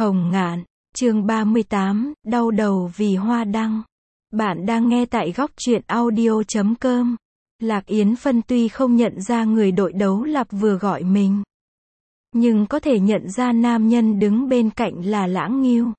Hồng Ngạn, chương 38, đau đầu vì hoa đăng. Bạn đang nghe tại góc truyện audio.com. Lạc Yến Phân tuy không nhận ra người đội đấu lạp vừa gọi mình, nhưng có thể nhận ra nam nhân đứng bên cạnh là Lãng Ngưu.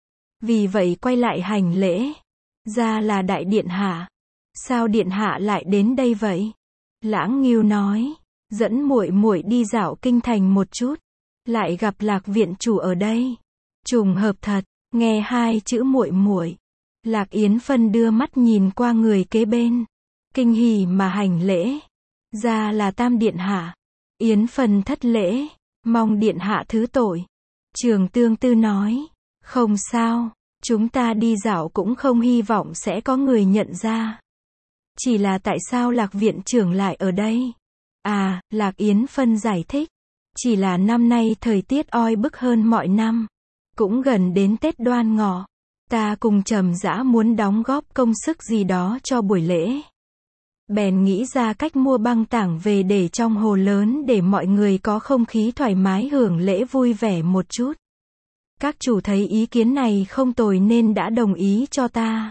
Vì vậy quay lại hành lễ. Ra là đại điện hạ. Sao điện hạ lại đến đây vậy? Lãng Ngưu nói, dẫn muội muội đi dạo kinh thành một chút, lại gặp Lạc viện chủ ở đây. Trùng hợp thật. Nghe hai chữ muội muội, Lạc Yến Phân đưa mắt nhìn qua người kế bên, kinh hỉ mà hành lễ. Ra là Tam điện hạ. Yến Phân thất lễ, mong điện hạ thứ tội. Trường Tương Tư nói, không sao, chúng ta đi dạo cũng không hy vọng sẽ có người nhận ra. Chỉ là tại sao Lạc viện trưởng lại ở đây? À, Lạc Yến Phân giải thích, chỉ là năm nay thời tiết oi bức hơn mọi năm. Cũng gần đến Tết Đoan Ngọ, ta cùng Trầm Dã muốn đóng góp công sức gì đó cho buổi lễ. Bèn nghĩ ra cách mua băng tảng về để trong hồ lớn để mọi người có không khí thoải mái hưởng lễ vui vẻ một chút. Các chủ thấy ý kiến này không tồi nên đã đồng ý cho ta.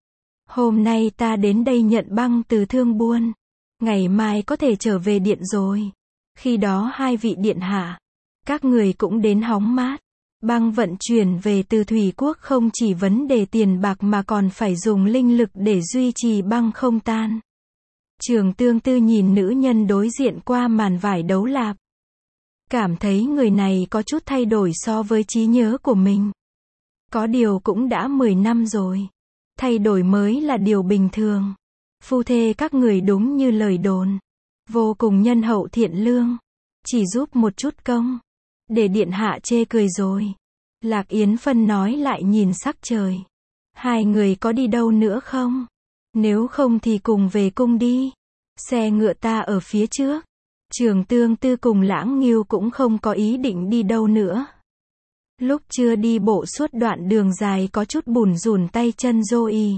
Hôm nay ta đến đây nhận băng từ thương buôn. Ngày mai có thể trở về điện rồi. Khi đó hai vị điện hạ, các người cũng đến hóng mát. Băng vận chuyển về từ Thủy Quốc không chỉ vấn đề tiền bạc mà còn phải dùng linh lực để duy trì băng không tan. Trường Tương Tư nhìn nữ nhân đối diện qua màn vải đấu lạp, cảm thấy người này có chút thay đổi so với trí nhớ của mình. Có điều cũng đã 10 năm rồi. Thay đổi mới là điều bình thường. Phu thê các người đúng như lời đồn. Vô cùng nhân hậu thiện lương. Chỉ giúp một chút công, để điện hạ chê cười rồi. Lạc Yến Phân nói lại nhìn sắc trời. Hai người có đi đâu nữa không? Nếu không thì cùng về cung đi. Xe ngựa ta ở phía trước. Trường Tương Tư cùng Lãng Ngưu cũng không có ý định đi đâu nữa. Lúc chưa đi bộ suốt đoạn đường dài có chút bủn rủn tay chân rồi.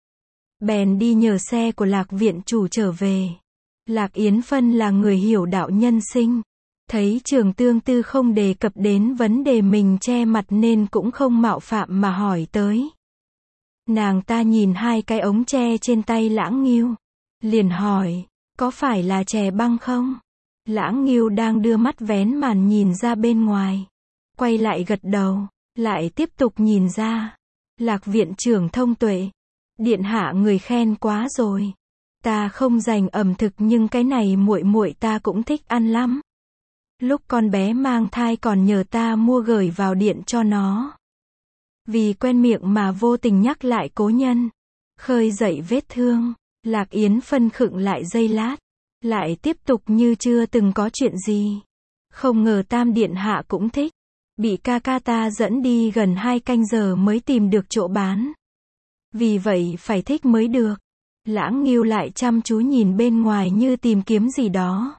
Bèn đi nhờ xe của Lạc viện chủ trở về. Lạc Yến Phân là người hiểu đạo nhân sinh. Thấy Trường Tương Tư không đề cập đến vấn đề mình che mặt nên cũng không mạo phạm mà hỏi tới. Nàng ta nhìn hai cái ống tre trên tay Lãng Ngưu, liền hỏi, có phải là chè băng không? Lãng Ngưu đang đưa mắt vén màn nhìn ra bên ngoài, quay lại gật đầu, lại tiếp tục nhìn ra. Lạc viện trưởng thông tuệ, điện hạ người khen quá rồi. Ta không dành ẩm thực nhưng cái này muội muội ta cũng thích ăn lắm. Lúc con bé mang thai còn nhờ ta mua gửi vào điện cho nó. Vì quen miệng mà vô tình nhắc lại cố nhân, khơi dậy vết thương. Lạc Yến Phân khựng lại giây lát, lại tiếp tục như chưa từng có chuyện gì. Không ngờ Tam điện hạ cũng thích. Bị ca ca ta dẫn đi gần 2 canh giờ mới tìm được chỗ bán. Vì vậy phải thích mới được. Lãng Ngưu lại chăm chú nhìn bên ngoài như tìm kiếm gì đó,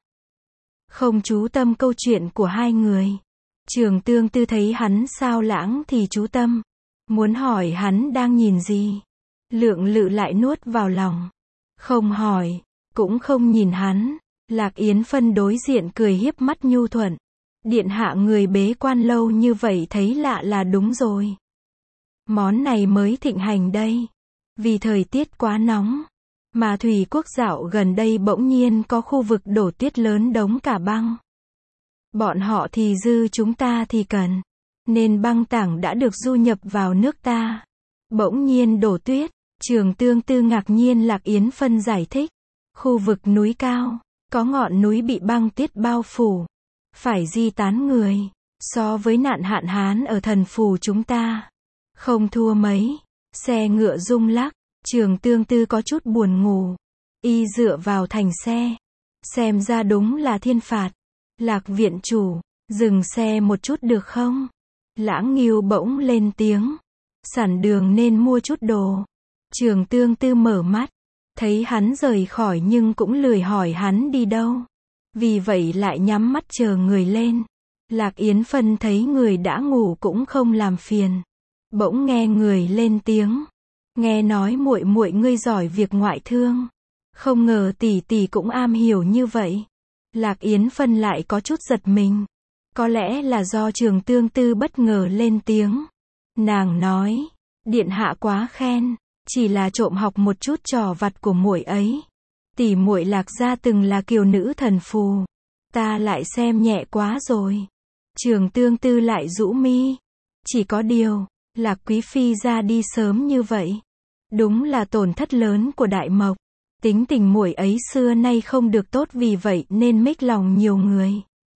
không chú tâm câu chuyện của hai người. Trường Tương Tư thấy hắn sao lãng thì chú tâm, muốn hỏi hắn đang nhìn gì. Lượng lự lại nuốt vào lòng, không hỏi, cũng không nhìn hắn. Lạc Yến Phân đối diện cười hiếp mắt nhu thuận. Điện hạ người bế quan lâu như vậy thấy lạ là đúng rồi. Món này mới thịnh hành đây. Vì thời tiết quá nóng, mà Thủy Quốc dạo gần đây bỗng nhiên có khu vực đổ tuyết lớn đống cả băng. Bọn họ thì dư chúng ta thì cần. Nên băng tảng đã được du nhập vào nước ta. Bỗng nhiên đổ tuyết. Trường Tương Tư ngạc nhiên. Lạc Yến Phân giải thích. Khu vực núi cao, có ngọn núi bị băng tuyết bao phủ, phải di tán người. So với nạn hạn hán ở Thần Phù chúng ta, không thua mấy. Xe ngựa rung lắc. Trường Tương Tư có chút buồn ngủ. Y dựa vào thành xe. Xem ra đúng là thiên phạt. Lạc viện chủ, dừng xe một chút được không? Lãng Ngưu bỗng lên tiếng. Sẵn đường nên mua chút đồ. Trường Tương Tư mở mắt, thấy hắn rời khỏi nhưng cũng lười hỏi hắn đi đâu. Vì vậy lại nhắm mắt chờ người lên. Lạc Yến Phân thấy người đã ngủ cũng không làm phiền. Bỗng nghe người lên tiếng. Nghe nói muội muội ngươi giỏi việc ngoại thương. Không ngờ tỷ tỷ cũng am hiểu như vậy. Lạc Yến Phân lại có chút giật mình. Có lẽ là do Trường Tương Tư bất ngờ lên tiếng. Nàng nói, điện hạ quá khen, chỉ là trộm học một chút trò vặt của muội ấy. Tỷ muội Lạc gia từng là kiều nữ thần phù, ta lại xem nhẹ quá rồi. Trường Tương Tư lại rũ mi. Chỉ có điều, Lạc quý phi ra đi sớm như vậy, đúng là tổn thất lớn của Đại Mộc. Tính tình muội ấy xưa nay không được tốt, vì vậy nên mếch lòng nhiều người.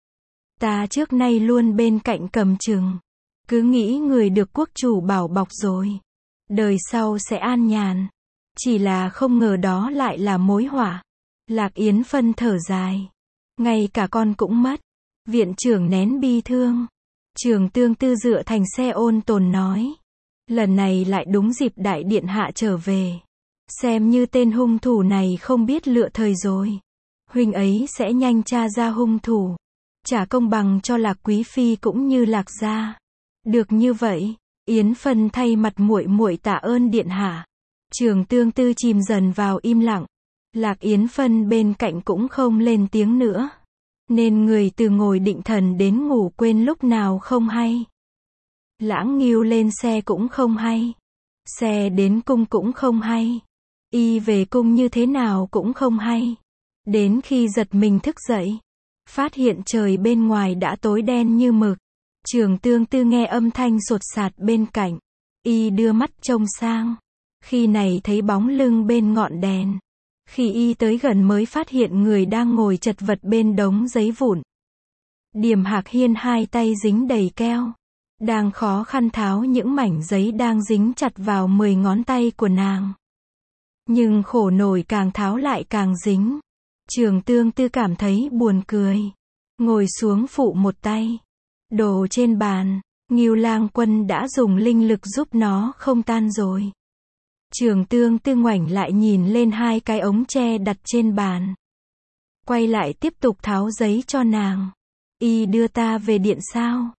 Ta trước nay luôn bên cạnh cầm chừng, cứ nghĩ người được quốc chủ bảo bọc rồi, đời sau sẽ an nhàn. Chỉ là không ngờ đó lại là mối họa. Lạc Yến Phân thở dài. Ngay cả con cũng mất. Viện trưởng nén bi thương. Trường Tương Tư dựa thành xe ôn tồn nói. Lần này lại đúng dịp đại điện hạ trở về. Xem như tên hung thủ này không biết lựa thời rồi. Huynh ấy sẽ nhanh tra ra hung thủ, trả công bằng cho Lạc quý phi cũng như Lạc gia. Được như vậy, Yến Phân thay mặt muội muội tạ ơn điện hạ. Trường Tương Tư chìm dần vào im lặng. Lạc Yến Phân bên cạnh cũng không lên tiếng nữa, nên người từ ngồi định thần đến ngủ quên lúc nào không hay. Lãng Ngưu lên xe cũng không hay, xe đến cung cũng không hay, y về cung như thế nào cũng không hay. Đến khi giật mình thức dậy, phát hiện trời bên ngoài đã tối đen như mực. Trường Tương Tư nghe âm thanh sột sạt bên cạnh, y đưa mắt trông sang, khi này thấy bóng lưng bên ngọn đèn. Khi y tới gần mới phát hiện người đang ngồi chật vật bên đống giấy vụn. Điềm Hạc Hiên hai tay dính đầy keo, đang khó khăn tháo những mảnh giấy đang dính chặt vào 10 ngón tay của nàng. Nhưng khổ nổi, càng tháo lại càng dính. Trường Tương Tư cảm thấy buồn cười, ngồi xuống phụ một tay. Đồ trên bàn, Ngưu Lang Quân đã dùng linh lực giúp nó không tan rồi. Trường Tương Tư ngoảnh lại nhìn lên hai cái ống tre đặt trên bàn. Quay lại tiếp tục tháo giấy cho nàng. Y đưa ta về điện sao?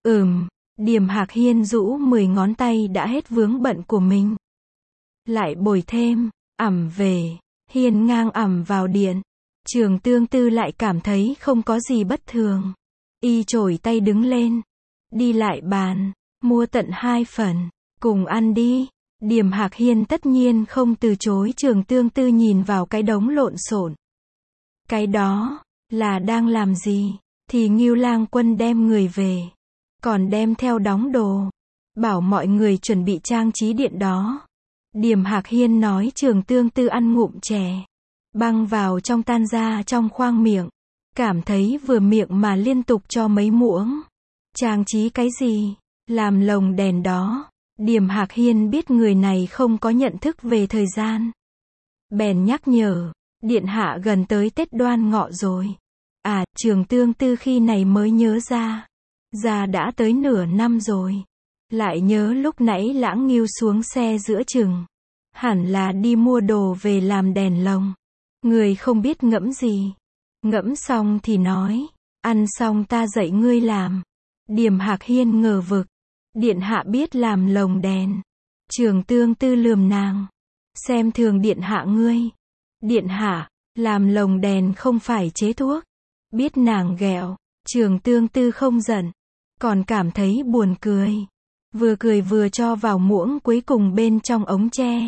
Điềm Hạc Hiên rũ 10 ngón tay đã hết vướng bận của mình. Lại bồi thêm, về. Hiên ngang vào điện. Trường Tương Tư lại cảm thấy không có gì bất thường. Y chổi tay đứng lên, đi lại bàn, mua tận 2 phần, cùng ăn đi. Điềm Hạc Hiên tất nhiên không từ chối. Trường Tương Tư nhìn vào cái đống lộn xộn. Cái đó là đang làm gì? Thì Ngưu Lang Quân đem người về, còn đem theo đóng đồ, bảo mọi người chuẩn bị trang trí điện đó. Điềm Hạc Hiên nói. Trường Tương Tư ăn ngụm chè, băng vào trong tan ra trong khoang miệng, cảm thấy vừa miệng mà liên tục cho mấy muỗng. Trang trí cái gì? Làm lồng đèn đó. Điềm Hạc Hiên biết người này không có nhận thức về thời gian, bèn nhắc nhở, điện hạ gần tới Tết Đoan Ngọ rồi. Trường Tương Tư khi này mới nhớ ra đã tới nửa năm rồi. Lại nhớ lúc nãy Lãng Ngưu xuống xe giữa chừng, hẳn là đi mua đồ về làm đèn lồng. Người không biết ngẫm gì. Ngẫm xong thì nói, ăn xong ta dạy ngươi làm. Điềm Hạc Hiên ngờ vực, điện hạ biết làm lồng đèn. Trường Tương Tư lườm nàng, xem thường điện hạ ngươi. Điện hạ, làm lồng đèn không phải chế thuốc. Biết nàng ghẹo, Trường Tương Tư không giận, còn cảm thấy buồn cười. Vừa cười vừa cho vào muỗng cuối cùng bên trong ống tre.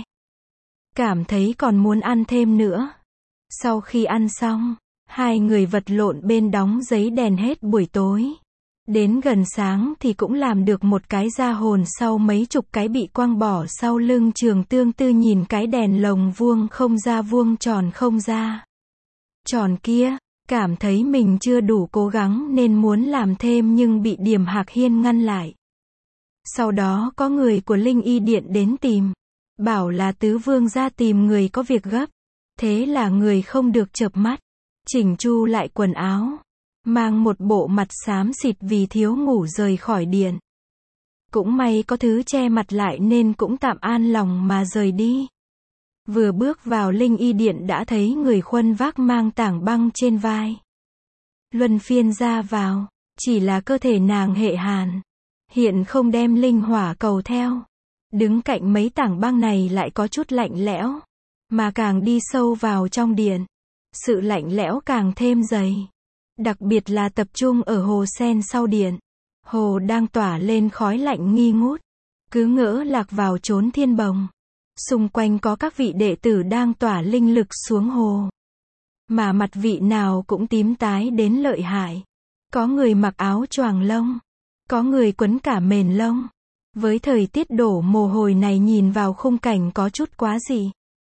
Cảm thấy còn muốn ăn thêm nữa. Sau khi ăn xong, hai người vật lộn bên đóng giấy đèn hết buổi tối. Đến gần sáng thì cũng làm được một cái ra hồn sau mấy chục cái bị quăng bỏ sau lưng. Trường Tương Tư nhìn cái đèn lồng vuông không ra vuông tròn không ra tròn kia, cảm thấy mình chưa đủ cố gắng nên muốn làm thêm nhưng bị Điềm Hạc Hiên ngăn lại. Sau đó có người của Linh Y Điện đến tìm, bảo là tứ vương ra tìm người có việc gấp. Thế là người không được chợp mắt, chỉnh chu lại quần áo, mang một bộ mặt xám xịt vì thiếu ngủ rời khỏi điện. Cũng may có thứ che mặt lại nên cũng tạm an lòng mà rời đi. Vừa bước vào Linh Y Điện đã thấy người khuân vác mang tảng băng trên vai. Luân phiên ra vào, chỉ là cơ thể nàng hệ hàn, hiện không đem linh hỏa cầu theo. Đứng cạnh mấy tảng băng này lại có chút lạnh lẽo, mà càng đi sâu vào trong điện, sự lạnh lẽo càng thêm dày. Đặc biệt là tập trung ở hồ sen sau điện. Hồ đang tỏa lên khói lạnh nghi ngút. Cứ ngỡ lạc vào chốn thiên bồng. Xung quanh có các vị đệ tử đang tỏa linh lực xuống hồ. Mà mặt vị nào cũng tím tái đến lợi hại. Có người mặc áo choàng lông. Có người quấn cả mền lông. Với thời tiết đổ mồ hôi này nhìn vào khung cảnh có chút quá dị.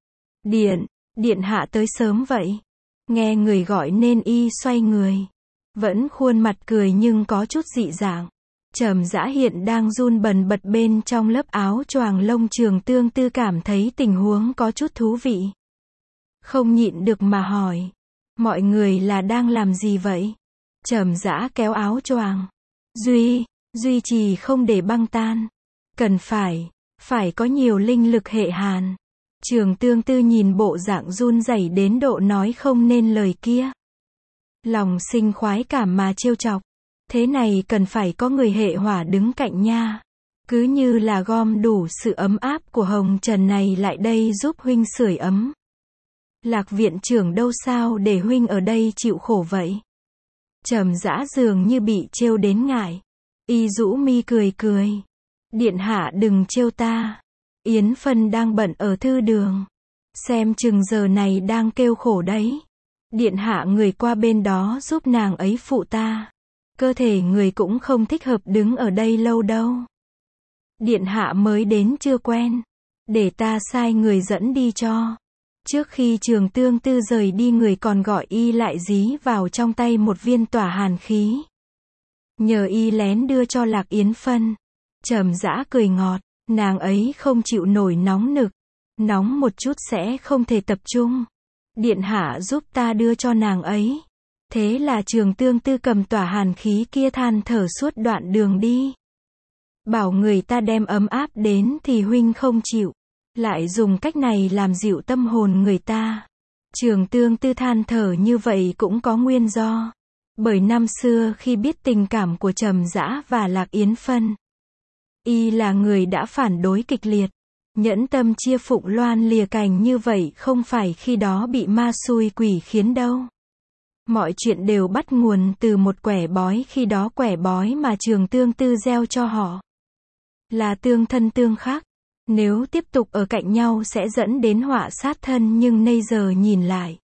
Điện hạ tới sớm vậy. Nghe người gọi nên y xoay người. Vẫn khuôn mặt cười nhưng có chút dị dạng. Trầm Dã hiện đang run bần bật bên trong lớp áo choàng lông. Trường Tương Tư cảm thấy tình huống có chút thú vị. Không nhịn được mà hỏi. Mọi người là đang làm gì vậy? Trầm Dã kéo áo choàng. Duy trì không để băng tan. Cần phải có nhiều linh lực hệ hàn. Trường Tương Tư nhìn bộ dạng run rẩy đến độ nói không nên lời kia. Lòng sinh khoái cảm mà trêu chọc. Thế này cần phải có người hệ hỏa đứng cạnh nha. Cứ như là gom đủ sự ấm áp của hồng trần này lại đây giúp huynh sưởi ấm. Lạc viện trưởng đâu sao để huynh ở đây chịu khổ vậy? Trầm Dã dường như bị trêu đến ngại. Y rũ mi cười. Điện hạ đừng trêu ta. Yến Phân đang bận ở thư đường. Xem chừng giờ này đang kêu khổ đấy. Điện hạ người qua bên đó giúp nàng ấy phụ ta. Cơ thể người cũng không thích hợp đứng ở đây lâu đâu. Điện hạ mới đến chưa quen. Để ta sai người dẫn đi cho. Trước khi Trường Tương Tư rời đi người còn gọi y lại dí vào trong tay một viên tỏa hàn khí. Nhờ y lén đưa cho Lạc Yến Phân. Trầm Dã cười ngọt. Nàng ấy không chịu nổi nóng nực. Nóng một chút sẽ không thể tập trung. Điện hạ giúp ta đưa cho nàng ấy. Thế là Trường Tương Tư cầm tỏa hàn khí kia than thở suốt đoạn đường đi. Bảo người ta đem ấm áp đến thì huynh không chịu. Lại dùng cách này làm dịu tâm hồn người ta. Trường Tương Tư than thở như vậy cũng có nguyên do. Bởi năm xưa khi biết tình cảm của Trầm Dã và Lạc Yến Phân, y là người đã phản đối kịch liệt. Nhẫn tâm chia phụng loan lìa cành như vậy không phải khi đó bị ma xui quỷ khiến đâu. Mọi chuyện đều bắt nguồn từ một quẻ bói, khi đó quẻ bói mà Trường Tương Tư gieo cho họ là tương thân tương khắc. Nếu tiếp tục ở cạnh nhau sẽ dẫn đến họa sát thân, nhưng bây giờ nhìn lại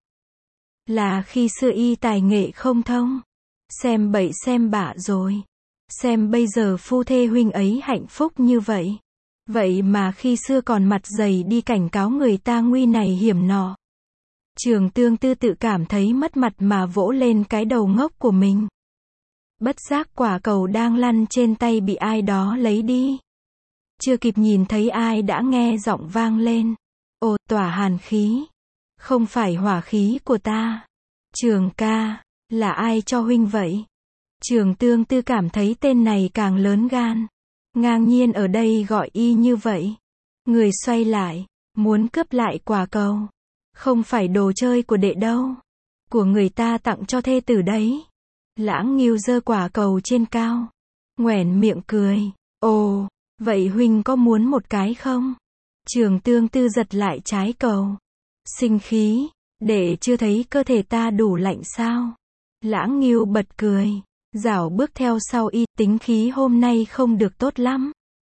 là khi xưa y tài nghệ không thông. Xem bậy xem bạ rồi. Xem bây giờ phu thê huynh ấy hạnh phúc như vậy. Vậy mà khi xưa còn mặt dày đi cảnh cáo người ta nguy này hiểm nọ. Trường Tương Tư tự cảm thấy mất mặt mà vỗ lên cái đầu ngốc của mình. Bất giác quả cầu đang lăn trên tay bị ai đó lấy đi. Chưa kịp nhìn thấy ai đã nghe giọng vang lên. Ồ, tỏa hàn khí. Không phải hỏa khí của ta. Trường ca, là ai cho huynh vậy? Trường Tương Tư cảm thấy tên này càng lớn gan. Ngang nhiên ở đây gọi y như vậy. Người xoay lại, muốn cướp lại quả cầu. Không phải đồ chơi của đệ đâu. Của người ta tặng cho thê tử đấy. Lãng Ngưu giơ quả cầu trên cao. Nhoẻn miệng cười. Ồ, vậy huynh có muốn một cái không? Trường Tương Tư giật lại trái cầu. Sinh khí, đệ chưa thấy cơ thể ta đủ lạnh sao? Lãng Ngưu bật cười. Dảo bước theo sau y, tính khí hôm nay không được tốt lắm.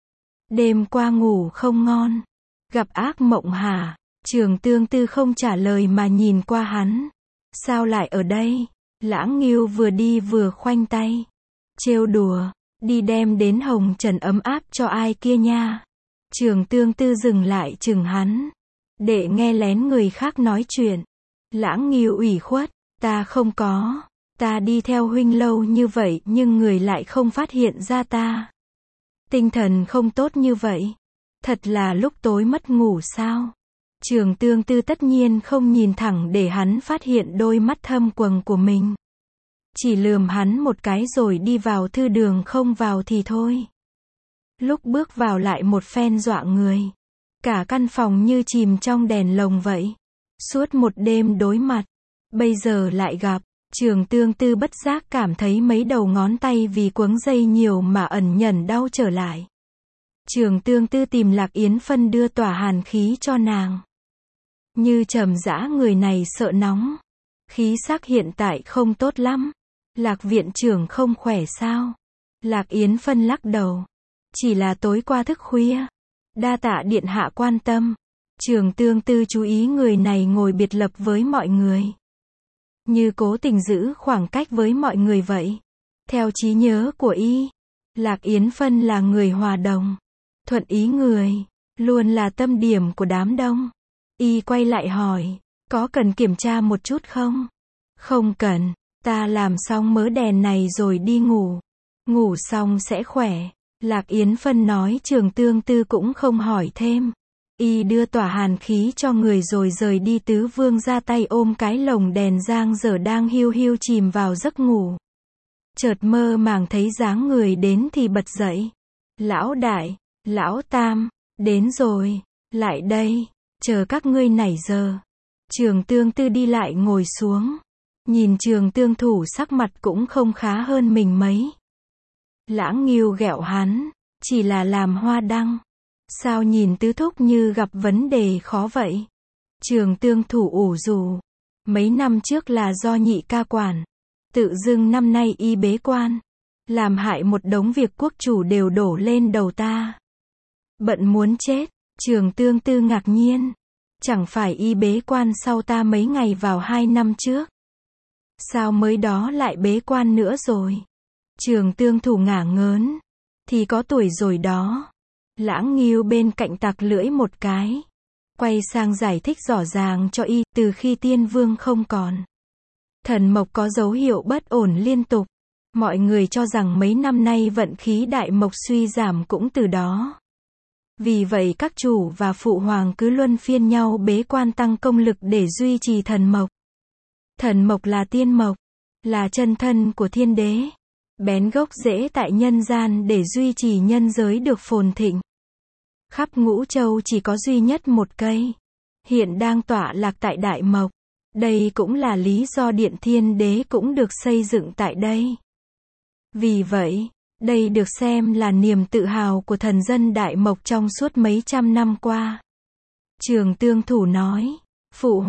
Đêm qua ngủ không ngon. Gặp ác mộng hả? Trường Tương Tư không trả lời mà nhìn qua hắn. Sao lại ở đây? Lãng Ngưu vừa đi vừa khoanh tay. Trêu đùa, đi đem đến hồng trần ấm áp cho ai kia nha. Trường Tương Tư dừng lại chừng hắn. Để nghe lén người khác nói chuyện. Lãng Ngưu ủy khuất, ta không có. Ta đi theo huynh lâu như vậy nhưng người lại không phát hiện ra ta. Tinh thần không tốt như vậy. Thật là lúc tối mất ngủ sao? Trường Tương Tư tất nhiên không nhìn thẳng để hắn phát hiện đôi mắt thâm quầng của mình. Chỉ lườm hắn một cái rồi đi vào thư đường, không vào thì thôi. Lúc bước vào lại một phen dọa người. Cả căn phòng như chìm trong đèn lồng vậy. Suốt một đêm đối mặt. Bây giờ lại gặp. Trường Tương Tư bất giác cảm thấy mấy đầu ngón tay vì quấn dây nhiều mà ẩn nhẩn đau trở lại. Trường Tương Tư tìm Lạc Yến Phân đưa tỏa hàn khí cho nàng. Như Trầm Dã người này sợ nóng. Khí sắc hiện tại không tốt lắm. Lạc viện trưởng không khỏe sao? Lạc Yến Phân lắc đầu. Chỉ là tối qua thức khuya. Đa tạ điện hạ quan tâm. Trường Tương Tư chú ý người này ngồi biệt lập với mọi người. Như cố tình giữ khoảng cách với mọi người vậy. Theo trí nhớ của y, Lạc Yến Phân là người hòa đồng, thuận ý người, luôn là tâm điểm của đám đông. Y quay lại hỏi, có cần kiểm tra một chút không? Không cần, ta làm xong mớ đèn này rồi đi ngủ. Ngủ xong sẽ khỏe. Lạc Yến Phân nói. Trường Tương Tư cũng không hỏi thêm. Y đưa tỏa hàn khí cho người rồi rời đi. Tứ Vương ra tay ôm cái lồng đèn giang dở đang hiu hiu chìm vào giấc ngủ. Chợt mơ màng thấy dáng người đến thì bật dậy. Lão đại, lão tam, đến rồi, lại đây, chờ các ngươi nãy giờ. Trường Tương Tư đi lại ngồi xuống. Nhìn Trường Tương Thủ sắc mặt cũng không khá hơn mình mấy. Lãng Ngưu ghẹo hắn, chỉ là làm hoa đăng. Sao nhìn tứ thúc như gặp vấn đề khó vậy? Trường Tương Thủ ủ rũ. Mấy năm trước là do nhị ca quản. Tự dưng năm nay y bế quan. Làm hại một đống việc quốc chủ đều đổ lên đầu ta. Bận muốn chết. Trường Tương Tư ngạc nhiên. Chẳng phải y bế quan sau ta mấy ngày vào 2 năm trước. Sao mới đó lại bế quan nữa rồi? Trường Tương Thủ ngả ngớn. Thì có tuổi rồi đó. Lãng Ngưu bên cạnh tặc lưỡi một cái. Quay sang giải thích rõ ràng cho y. Từ khi Tiên Vương không còn, thần mộc có dấu hiệu bất ổn liên tục. Mọi người cho rằng mấy năm nay vận khí đại mộc suy giảm cũng từ đó. Vì vậy các chủ và phụ hoàng cứ luân phiên nhau bế quan tăng công lực để duy trì thần mộc. Thần mộc là tiên mộc, là chân thân của thiên đế. Bén gốc rễ tại nhân gian để duy trì nhân giới được phồn thịnh. Khắp Ngũ Châu chỉ có duy nhất một cây. Hiện đang tọa lạc tại Đại Mộc. Đây cũng là lý do Điện Thiên Đế cũng được xây dựng tại đây. Vì vậy, đây được xem là niềm tự hào của thần dân Đại Mộc trong suốt mấy trăm năm qua. Trường Tương Thủ nói, Phụ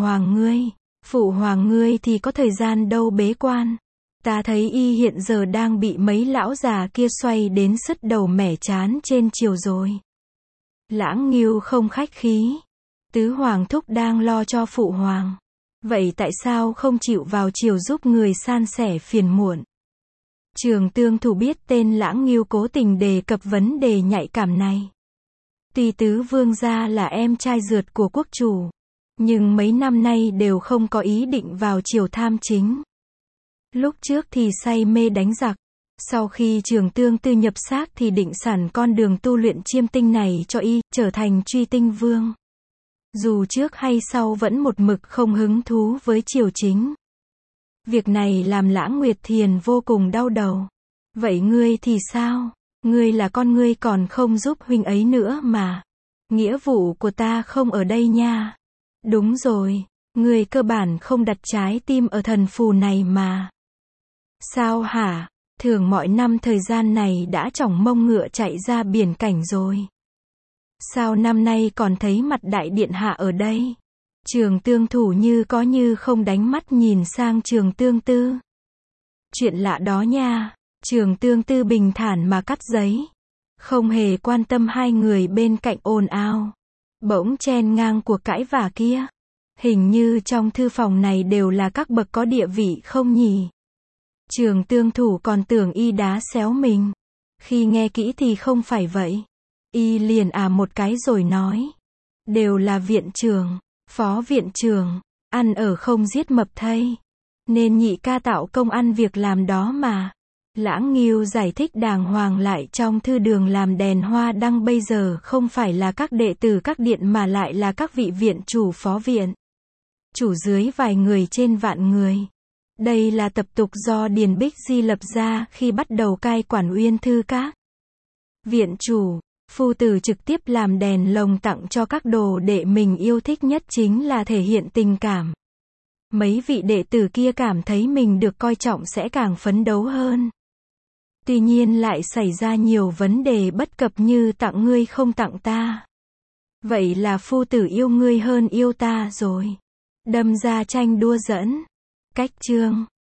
hoàng ngươi thì có thời gian đâu bế quan. Ta thấy y hiện giờ đang bị mấy lão già kia xoay đến sứt đầu mẻ chán trên triều rồi. Lãng Ngưu không khách khí. Tứ hoàng thúc đang lo cho phụ hoàng. Vậy tại sao không chịu vào triều giúp người san sẻ phiền muộn? Trường Tương Thủ biết tên Lãng Ngưu cố tình đề cập vấn đề nhạy cảm này. Tuy Tứ Vương gia là em trai ruột của quốc chủ, nhưng mấy năm nay đều không có ý định vào triều tham chính. Lúc trước thì say mê đánh giặc. Sau khi Trường Tương Tư nhập xác thì định sẵn con đường tu luyện chiêm tinh này cho y, trở thành truy tinh vương. Dù trước hay sau vẫn một mực không hứng thú với triều chính. Việc này làm Lãng Nguyệt Thiền vô cùng đau đầu. Vậy ngươi thì sao? Ngươi là con ngươi còn không giúp huynh ấy nữa mà. Nghĩa vụ của ta không ở đây nha. Đúng rồi, ngươi cơ bản không đặt trái tim ở thần phù này mà. Sao hả? Thường mọi năm thời gian này đã chỏng mông ngựa chạy ra biển cảnh rồi. Sao năm nay còn thấy mặt đại điện hạ ở đây? Trường Tương Thủ như có như không đánh mắt nhìn sang Trường Tương Tư. Chuyện lạ đó nha. Trường Tương Tư bình thản mà cắt giấy. Không hề quan tâm hai người bên cạnh ồn ào. Bỗng chen ngang cuộc cãi vả kia. Hình như trong thư phòng này đều là các bậc có địa vị không nhỉ? Trường Tương Thủ còn tưởng y đá xéo mình. Khi nghe kỹ thì không phải vậy. Y liền một cái rồi nói. Đều là viện trưởng, phó viện trưởng, ăn ở không giết mập thây. Nên nhị ca tạo công ăn việc làm đó mà. Lãng Ngưu giải thích đàng hoàng lại trong thư đường làm đèn hoa đăng bây giờ không phải là các đệ tử các điện mà lại là các vị viện chủ phó viện. Chủ dưới vài người trên vạn người. Đây là tập tục do Điền Bích Di lập ra khi bắt đầu cai quản Uyên Thư Các. Viện chủ, phu tử trực tiếp làm đèn lồng tặng cho các đồ đệ mình yêu thích nhất chính là thể hiện tình cảm. Mấy vị đệ tử kia cảm thấy mình được coi trọng sẽ càng phấn đấu hơn. Tuy nhiên lại xảy ra nhiều vấn đề bất cập như tặng ngươi không tặng ta. Vậy là phu tử yêu ngươi hơn yêu ta rồi. Đâm ra tranh đua dẫn. Cách chương